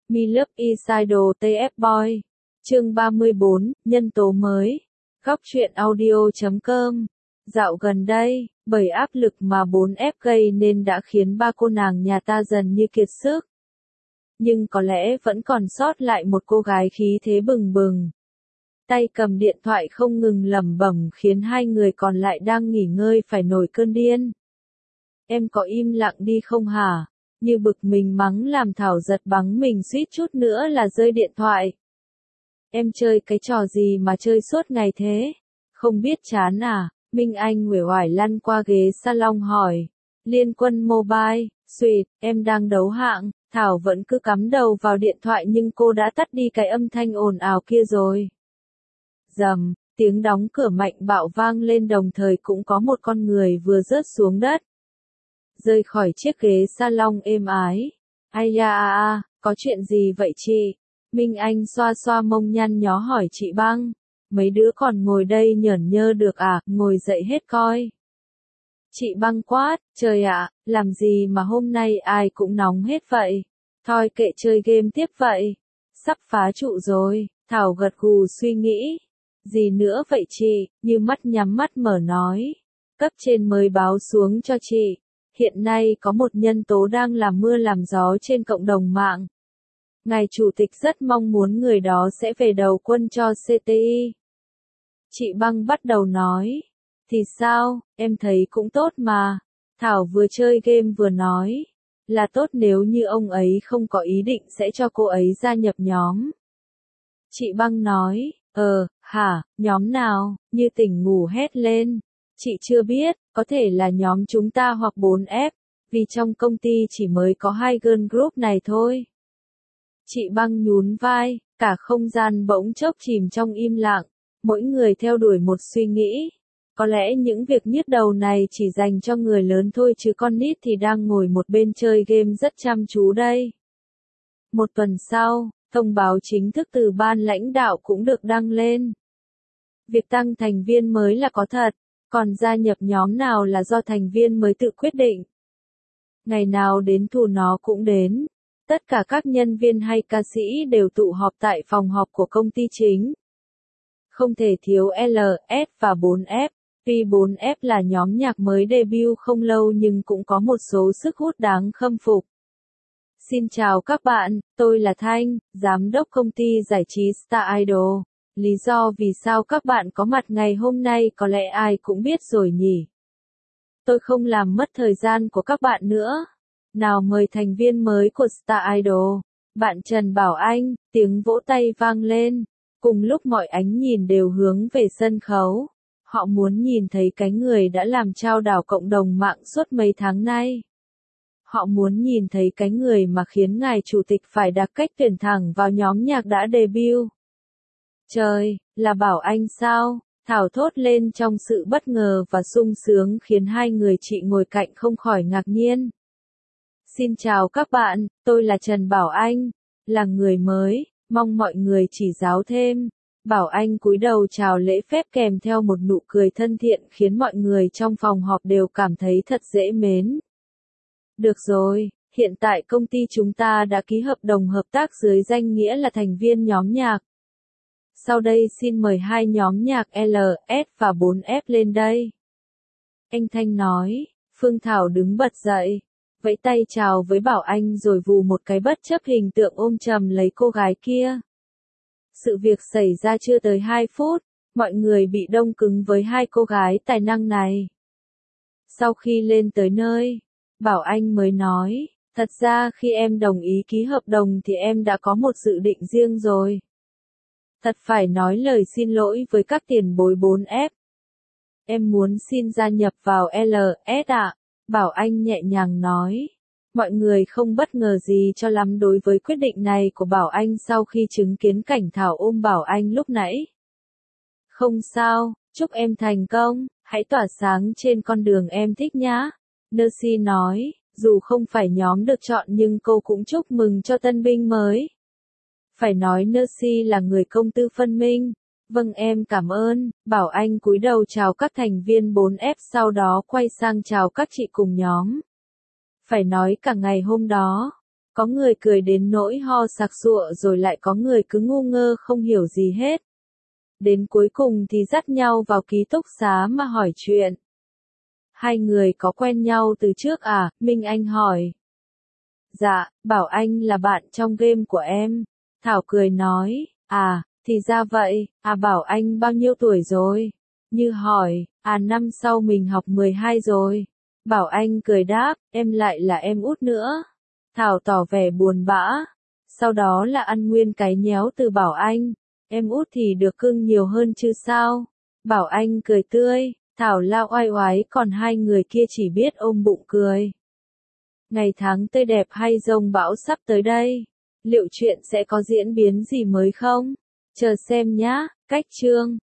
Me Love Idol TF Boy. Chương 34, nhân tố mới. Góc truyện audio.com. Dạo gần đây, bởi áp lực mà 4F gây nên đã khiến ba cô nàng nhà ta dần như kiệt sức. Nhưng có lẽ vẫn còn sót lại một cô gái khí thế bừng bừng. Tay cầm điện thoại không ngừng lẩm bẩm khiến hai người còn lại đang nghỉ ngơi phải nổi cơn điên. Em có im lặng đi không hả? Như bực mình mắng làm Thảo giật bắn mình suýt chút nữa là rơi điện thoại. Em chơi cái trò gì mà chơi suốt ngày thế? Không biết chán à? Minh Anh uể oải lăn qua ghế salon hỏi. Liên Quân Mobile, suýt, em đang đấu hạng. Thảo vẫn cứ cắm đầu vào điện thoại nhưng cô đã tắt đi cái âm thanh ồn ào kia rồi. Rầm, tiếng đóng cửa mạnh bạo vang lên đồng thời cũng có một con người vừa rớt xuống đất. Rơi khỏi chiếc ghế salon êm ái. Ai da có chuyện gì vậy chị? Minh Anh xoa xoa mông nhăn nhó hỏi chị Băng. Mấy đứa còn ngồi đây nhởn nhơ được à, ngồi dậy hết coi. Chị Băng quát, trời ạ, làm gì mà hôm nay ai cũng nóng hết vậy? Thôi kệ chơi game tiếp vậy. Sắp phá trụ rồi, Thảo gật gù suy nghĩ. Gì nữa vậy chị, như mắt nhắm mắt mở nói. Cấp trên mới báo xuống cho chị. Hiện nay có một nhân tố đang làm mưa làm gió trên cộng đồng mạng. Ngài chủ tịch rất mong muốn người đó sẽ về đầu quân cho CTI. Chị Băng bắt đầu nói. Thì sao, em thấy cũng tốt mà. Thảo vừa chơi game vừa nói. Là tốt nếu như ông ấy không có ý định sẽ cho cô ấy gia nhập nhóm. Chị Băng nói, hả, nhóm nào, như tỉnh ngủ hét lên. Chị chưa biết, có thể là nhóm chúng ta hoặc 4F, vì trong công ty chỉ mới có 2 girl group này thôi. Chị Băng nhún vai, cả không gian bỗng chốc chìm trong im lặng, mỗi người theo đuổi một suy nghĩ. Có lẽ những việc nhức đầu này chỉ dành cho người lớn thôi chứ con nít thì đang ngồi một bên chơi game rất chăm chú đây. Một tuần sau, thông báo chính thức từ ban lãnh đạo cũng được đăng lên. Việc tăng thành viên mới là có thật, còn gia nhập nhóm nào là do thành viên mới tự quyết định. Ngày nào đến thù nó cũng đến. Tất cả các nhân viên hay ca sĩ đều tụ họp tại phòng họp của công ty chính. Không thể thiếu LS và 4F. Tuy 4F là nhóm nhạc mới debut không lâu nhưng cũng có một số sức hút đáng khâm phục. Xin chào các bạn, tôi là Thanh, giám đốc công ty giải trí Star Idol. Lý do vì sao các bạn có mặt ngày hôm nay có lẽ ai cũng biết rồi nhỉ. Tôi không làm mất thời gian của các bạn nữa. Nào mời thành viên mới của Star Idol. Bạn Trần Bảo Anh, tiếng vỗ tay vang lên. Cùng lúc mọi ánh nhìn đều hướng về sân khấu. Họ muốn nhìn thấy cái người đã làm chao đảo cộng đồng mạng suốt mấy tháng nay. Họ muốn nhìn thấy cái người mà khiến ngài chủ tịch phải đặt cách tuyển thẳng vào nhóm nhạc đã debut. Trời, là Bảo Anh sao? Thảo thốt lên trong sự bất ngờ và sung sướng khiến hai người chị ngồi cạnh không khỏi ngạc nhiên. Xin chào các bạn, tôi là Trần Bảo Anh, là người mới, mong mọi người chỉ giáo thêm. Bảo Anh cúi đầu chào lễ phép kèm theo một nụ cười thân thiện khiến mọi người trong phòng họp đều cảm thấy thật dễ mến. Được rồi, hiện tại công ty chúng ta đã ký hợp đồng hợp tác dưới danh nghĩa là thành viên nhóm nhạc. Sau đây xin mời hai nhóm nhạc LS và 4F lên đây. Anh Thanh nói, Phương Thảo đứng bật dậy, vẫy tay chào với Bảo Anh rồi vù một cái bất chấp hình tượng ôm chầm lấy cô gái kia. Sự việc xảy ra chưa tới 2 phút, mọi người bị đông cứng với hai cô gái tài năng này. Sau khi lên tới nơi, Bảo Anh mới nói, thật ra khi em đồng ý ký hợp đồng thì em đã có một dự định riêng rồi. Thật phải nói lời xin lỗi với các tiền bối 4F. Em muốn xin gia nhập vào LS ạ. Bảo Anh nhẹ nhàng nói. Mọi người không bất ngờ gì cho lắm đối với quyết định này của Bảo Anh sau khi chứng kiến cảnh Thảo ôm Bảo Anh lúc nãy. Không sao, chúc em thành công, hãy tỏa sáng trên con đường em thích nhá. Nercy nói, dù không phải nhóm được chọn nhưng cô cũng chúc mừng cho tân binh mới. Phải nói Nercy là người công tư phân minh. Vâng em cảm ơn, Bảo Anh cúi đầu chào các thành viên 4F sau đó quay sang chào các chị cùng nhóm. Phải nói cả ngày hôm đó, Có người cười đến nỗi ho sặc sụa rồi lại có người cứ ngu ngơ không hiểu gì hết. Đến cuối cùng thì dắt nhau vào ký túc xá mà hỏi chuyện. Hai người có quen nhau từ trước à? Minh Anh hỏi. Dạ, Bảo Anh là bạn trong game của em. Thảo cười nói, à, thì ra vậy, à Bảo Anh bao nhiêu tuổi rồi? Như hỏi, à năm sau mình học 12 rồi. Bảo Anh cười đáp, em lại là em út nữa. Thảo tỏ vẻ buồn bã. Sau đó là ăn nguyên cái nhéo từ Bảo Anh. Em út thì được cưng nhiều hơn chứ sao? Bảo Anh cười tươi, Thảo lao oai oái còn hai người kia chỉ biết ôm bụng cười. Ngày tháng tươi đẹp hay giông bão sắp tới đây? Liệu chuyện sẽ có diễn biến gì mới không? Chờ xem nhá, cách chương.